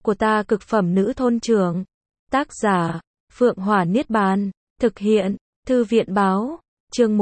của ta cực phẩm nữ thôn trưởng. Tác giả, Phượng Hỏa Niết Bàn. Thực hiện, Thư viện báo. Chương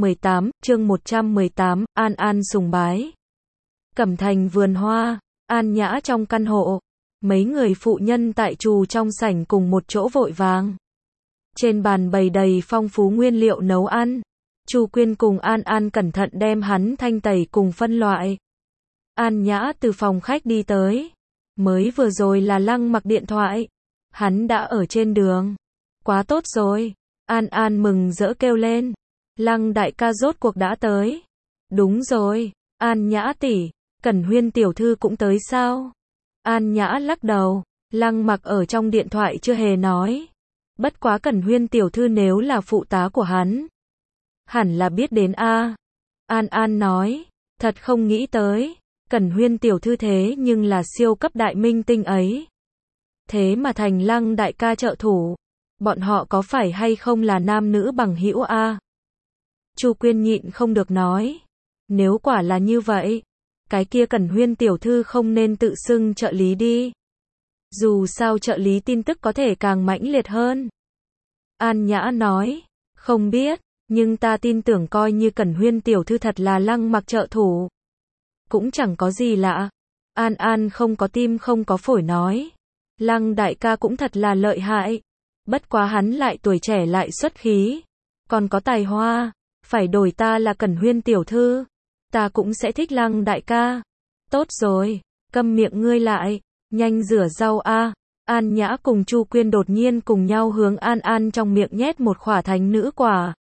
118, An An sùng bái. Cẩm thành vườn hoa, an nhã trong căn hộ. Mấy người phụ nhân tại trù trong sảnh cùng một chỗ vội vàng. Trên bàn bày đầy phong phú nguyên liệu nấu ăn. Chu Quyên cùng An An cẩn thận đem hắn thanh tẩy cùng phân loại. An Nhã từ phòng khách đi tới. Mới vừa rồi là Lăng Mặc điện thoại. Hắn đã ở trên đường. Quá tốt rồi. An An mừng rỡ kêu lên. Lăng đại ca rốt cuộc đã tới. Đúng rồi. An Nhã tỷ, Cẩn Huyên tiểu thư cũng tới sao? An Nhã lắc đầu. Lăng Mặc ở trong điện thoại chưa hề nói. Bất quá Cẩn Huyên tiểu thư nếu là phụ tá của hắn, hẳn là biết đến a. An An nói. Thật không nghĩ tới. Cẩn Huyên tiểu thư thế nhưng là siêu cấp đại minh tinh ấy. Thế mà thành Lăng đại ca trợ thủ. Bọn họ có phải hay không là nam nữ bằng hữu a? Chu Quyên nhịn không được nói. Nếu quả là như vậy, cái kia Cẩn Huyên tiểu thư không nên tự xưng trợ lý đi. Dù sao trợ lý tin tức có thể càng mãnh liệt hơn. An Nhã nói. Không biết, nhưng ta tin tưởng coi như Cẩn Huyên tiểu thư thật là Lăng Mặc trợ thủ, cũng chẳng có gì lạ. An An không có tim không có phổi nói. Lăng đại ca cũng thật là lợi hại. Bất quá hắn lại tuổi trẻ lại xuất khí. Còn có tài hoa. Phải đổi ta là Cẩn Huyên tiểu thư, ta cũng sẽ thích Lăng đại ca. Tốt rồi, câm miệng ngươi lại. Nhanh rửa rau a. An Nhã cùng Chu Quyên đột nhiên cùng nhau hướng An An trong miệng nhét một khỏa thánh nữ quả.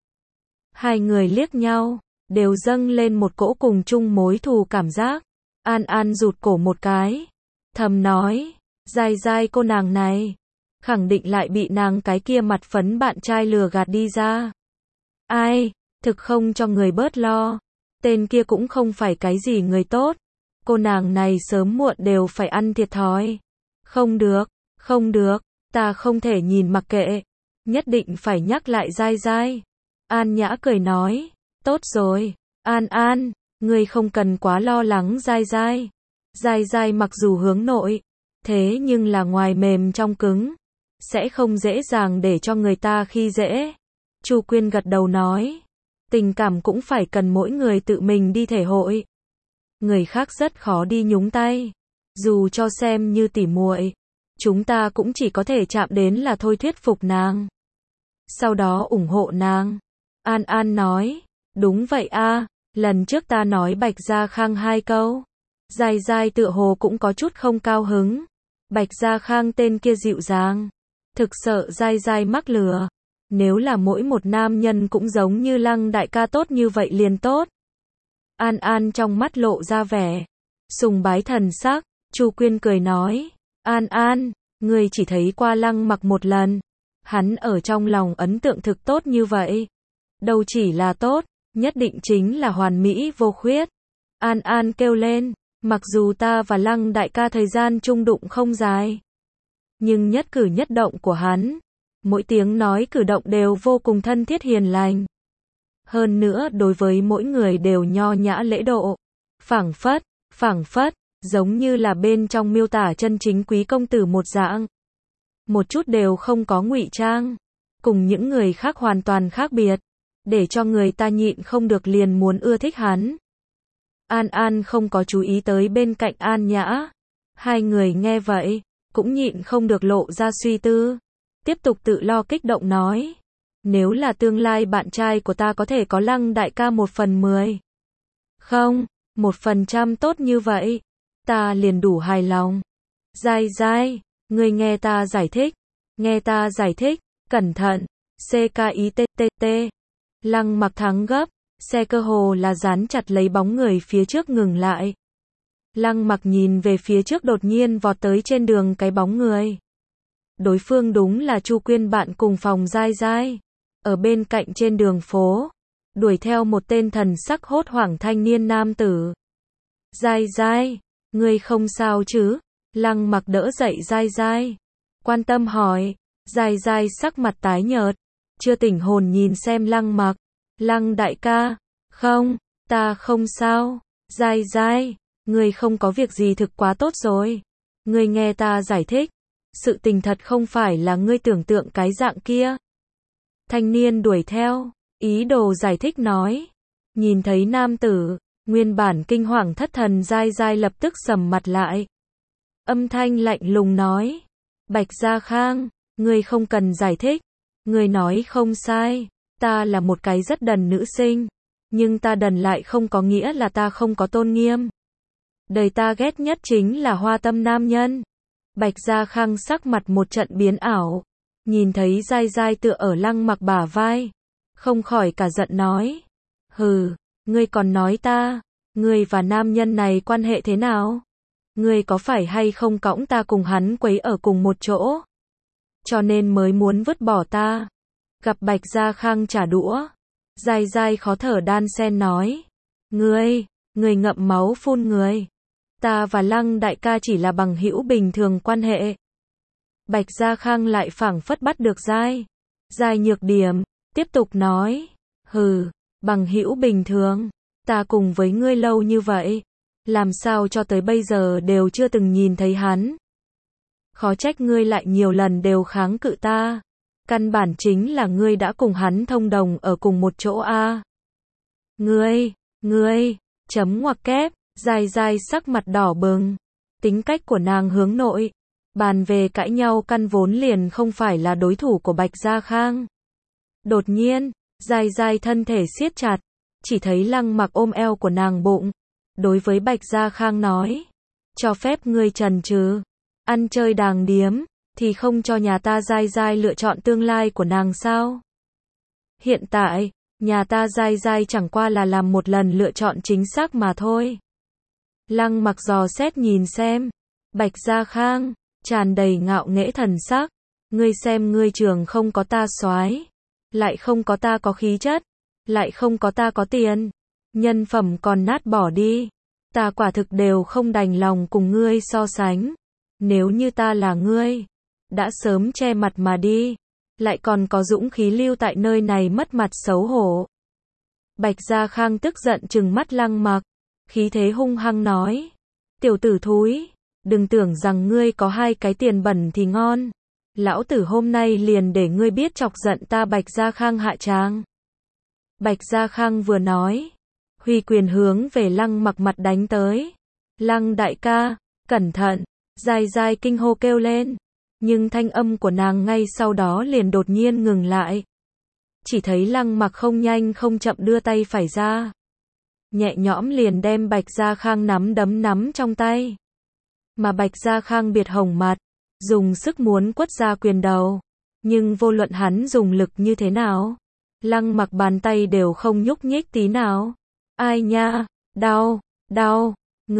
Hai người liếc nhau, đều dâng lên một cỗ cùng chung mối thù cảm giác. An An rụt cổ một cái, thầm nói, dai dai cô nàng này, khẳng định lại bị nàng cái kia mặt phấn bạn trai lừa gạt đi ra. Ai, thực không cho người bớt lo, tên kia cũng không phải cái gì người tốt, cô nàng này sớm muộn đều phải ăn thiệt thòi. Không được, không được, ta không thể nhìn mặc kệ, nhất định phải nhắc lại dai dai. An Nhã cười nói, tốt rồi, An An, ngươi không cần quá lo lắng dai dai. Dai dai mặc dù hướng nội, thế nhưng là ngoài mềm trong cứng, sẽ không dễ dàng để cho người ta khi dễ. Chu Quyên gật đầu nói, tình cảm cũng phải cần mỗi người tự mình đi thể hội. Người khác rất khó đi nhúng tay, dù cho xem như tỉ muội, chúng ta cũng chỉ có thể chạm đến là thôi thuyết phục nàng, sau đó ủng hộ nàng. An An nói, đúng vậy a, lần trước ta nói Bạch Gia Khang 2 câu, dai dai tựa hồ cũng có chút không cao hứng. Bạch Gia Khang tên kia dịu dàng, thực sợ dai dai mắc lừa. Nếu là mỗi một nam nhân cũng giống như Lăng đại ca tốt như vậy liền tốt. An An trong mắt lộ ra vẻ sùng bái thần sắc. Chu Quyên cười nói, An An, ngươi chỉ thấy qua Lăng Mặc một lần, hắn ở trong lòng ấn tượng thực tốt như vậy. Đâu chỉ là tốt, nhất định chính là hoàn mỹ vô khuyết. An An kêu lên, mặc dù ta và Lăng đại ca thời gian chung đụng không dài, nhưng nhất cử nhất động của hắn, mỗi tiếng nói cử động đều vô cùng thân thiết hiền lành. Hơn nữa đối với mỗi người đều nho nhã lễ độ, phảng phất, giống như là bên trong miêu tả chân chính quý công tử một dạng. Một chút đều không có ngụy trang, cùng những người khác hoàn toàn khác biệt, để cho người ta nhịn không được liền muốn ưa thích hắn. An An không có chú ý tới bên cạnh An Nhã. Hai người nghe vậy, cũng nhịn không được lộ ra suy tư. Tiếp tục tự lo kích động nói, nếu là tương lai bạn trai của ta có thể có Lăng đại ca 1/10, không, 1% tốt như vậy, ta liền đủ hài lòng. Dai dai, ngươi nghe ta giải thích, cẩn thận. CKITTT. Lăng Mặc thắng gấp, xe cơ hồ là dán chặt lấy bóng người phía trước ngừng lại. Lăng Mặc nhìn về phía trước đột nhiên vọt tới trên đường cái bóng người. Đối phương đúng là Chu Quyên bạn cùng phòng dai dai. Ở bên cạnh trên đường phố, đuổi theo một tên thần sắc hốt hoảng thanh niên nam tử. Dai dai, ngươi không sao chứ? Lăng Mặc đỡ dậy dai dai, quan tâm hỏi. Dai dai sắc mặt tái nhợt, chưa tỉnh hồn nhìn xem Lăng Mặc. Lăng đại ca, không, ta không sao. Dai dai, ngươi không có việc gì thực quá tốt rồi. Ngươi nghe ta giải thích. Sự tình thật không phải là ngươi tưởng tượng cái dạng kia. Thanh niên đuổi theo, ý đồ giải thích nói. Nhìn thấy nam tử, nguyên bản kinh hoàng thất thần dai dai lập tức sầm mặt lại. Âm thanh lạnh lùng nói. Bạch Gia Khang, ngươi không cần giải thích. Ngươi nói không sai, ta là một cái rất đần nữ sinh. Nhưng ta đần lại không có nghĩa là ta không có tôn nghiêm. Đời ta ghét nhất chính là hoa tâm nam nhân. Bạch Gia Khang sắc mặt một trận biến ảo. Nhìn thấy dai dai tựa ở Lăng Mặc bả vai. Không khỏi cả giận nói. Hừ, ngươi còn nói ta. Ngươi và nam nhân này quan hệ thế nào? Ngươi có phải hay không cõng ta cùng hắn quấy ở cùng một chỗ? Cho nên mới muốn vứt bỏ ta. Gặp Bạch Gia Khang trả đũa. Dai dai khó thở đan sen nói. Ngươi ngậm máu phun người. Ta và Lăng đại ca chỉ là bằng hữu bình thường quan hệ. Bạch Gia Khang lại phảng phất bắt được dai nhược điểm, tiếp tục nói. Hừ, bằng hữu bình thường. Ta cùng với ngươi lâu như vậy. Làm sao cho tới bây giờ đều chưa từng nhìn thấy hắn. Khó trách ngươi lại nhiều lần đều kháng cự ta. Căn bản chính là ngươi đã cùng hắn thông đồng ở cùng một chỗ a. Ngươi, chấm ngoặc kép, dai dai sắc mặt đỏ bừng. Tính cách của nàng hướng nội. Bàn về cãi nhau căn vốn liền không phải là đối thủ của Bạch Gia Khang. Đột nhiên, dai dai thân thể siết chặt. Chỉ thấy Lăng Mặc ôm eo của nàng bụng. Đối với Bạch Gia Khang nói. Cho phép ngươi chần chừ. Ăn chơi đàng điếm. Thì không cho nhà ta dai dai lựa chọn tương lai của nàng sao? Hiện tại, nhà ta dai dai chẳng qua là làm một lần lựa chọn chính xác mà thôi. Lăng Mặc dò xét nhìn xem. Bạch Gia Khang, tràn đầy ngạo nghễ thần sắc. Ngươi xem ngươi trường không có ta soái, lại không có ta có khí chất, lại không có ta có tiền. Nhân phẩm còn nát bỏ đi. Ta quả thực đều không đành lòng cùng ngươi so sánh. Nếu như ta là ngươi, đã sớm che mặt mà đi. Lại còn có dũng khí lưu tại nơi này mất mặt xấu hổ. Bạch Gia Khang tức giận trừng mắt Lăng Mặc. Khí thế hung hăng nói. Tiểu tử thúi, đừng tưởng rằng ngươi có hai cái tiền bẩn thì ngon. Lão tử hôm nay liền để ngươi biết chọc giận ta Bạch Gia Khang hạ tràng. Bạch Gia Khang vừa nói, huy quyền hướng về Lăng Mặc mặt đánh tới. Lăng đại ca, cẩn thận, dai dai kinh hô kêu lên. Nhưng thanh âm của nàng ngay sau đó liền đột nhiên ngừng lại. Chỉ thấy Lăng Mặc không nhanh không chậm đưa tay phải ra. Nhẹ nhõm liền đem Bạch Gia Khang nắm trong tay. Mà Bạch Gia Khang biệt hồng mặt, dùng sức muốn quất ra quyền đầu. Nhưng vô luận hắn dùng lực như thế nào, Lăng Mặc bàn tay đều không nhúc nhích tí nào. Ai nha, đau,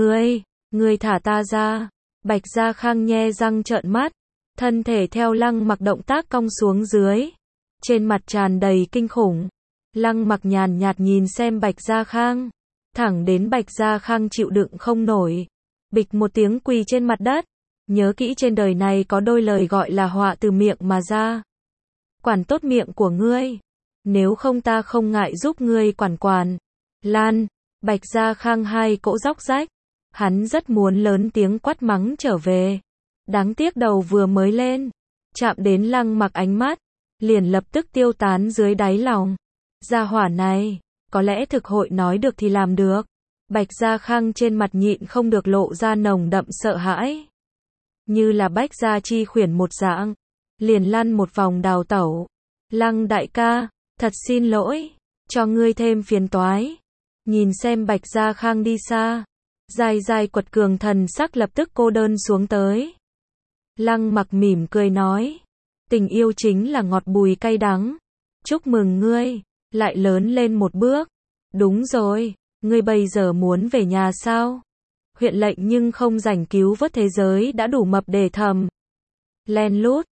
ngươi thả ta ra. Bạch Gia Khang nhe răng trợn mắt, thân thể theo Lăng Mặc động tác cong xuống dưới. Trên mặt tràn đầy kinh khủng. Lăng Mặc nhàn nhạt nhìn xem Bạch Gia Khang. Thẳng đến Bạch Gia Khang chịu đựng không nổi. Bịch một tiếng quỳ trên mặt đất. Nhớ kỹ trên đời này có đôi lời gọi là họa từ miệng mà ra. Quản tốt miệng của ngươi. Nếu không ta không ngại giúp ngươi quản. Lan, Bạch Gia Khang hai cỗ róc rách. Hắn rất muốn lớn tiếng quát mắng trở về. Đáng tiếc đầu vừa mới lên, chạm đến Lăng Mặc ánh mắt, liền lập tức tiêu tán dưới đáy lòng. Gia hỏa này, có lẽ thực hội nói được thì làm được. Bạch Gia Khang trên mặt nhịn không được lộ ra nồng đậm sợ hãi. Như là Bách Gia Chi khuyển một dạng, liền lăn một vòng đào tẩu. Lăng đại ca, thật xin lỗi, cho ngươi thêm phiền toái. Nhìn xem Bạch Gia Khang đi xa, dai quật cường thần sắc lập tức cô đơn xuống tới. Lăng Mặc mỉm cười nói, tình yêu chính là ngọt bùi cay đắng. Chúc mừng ngươi, lại lớn lên một bước. Đúng rồi, ngươi bây giờ muốn về nhà sao? Huyện lệnh nhưng không rảnh cứu vớt thế giới đã đủ mập để thầm. Len lút,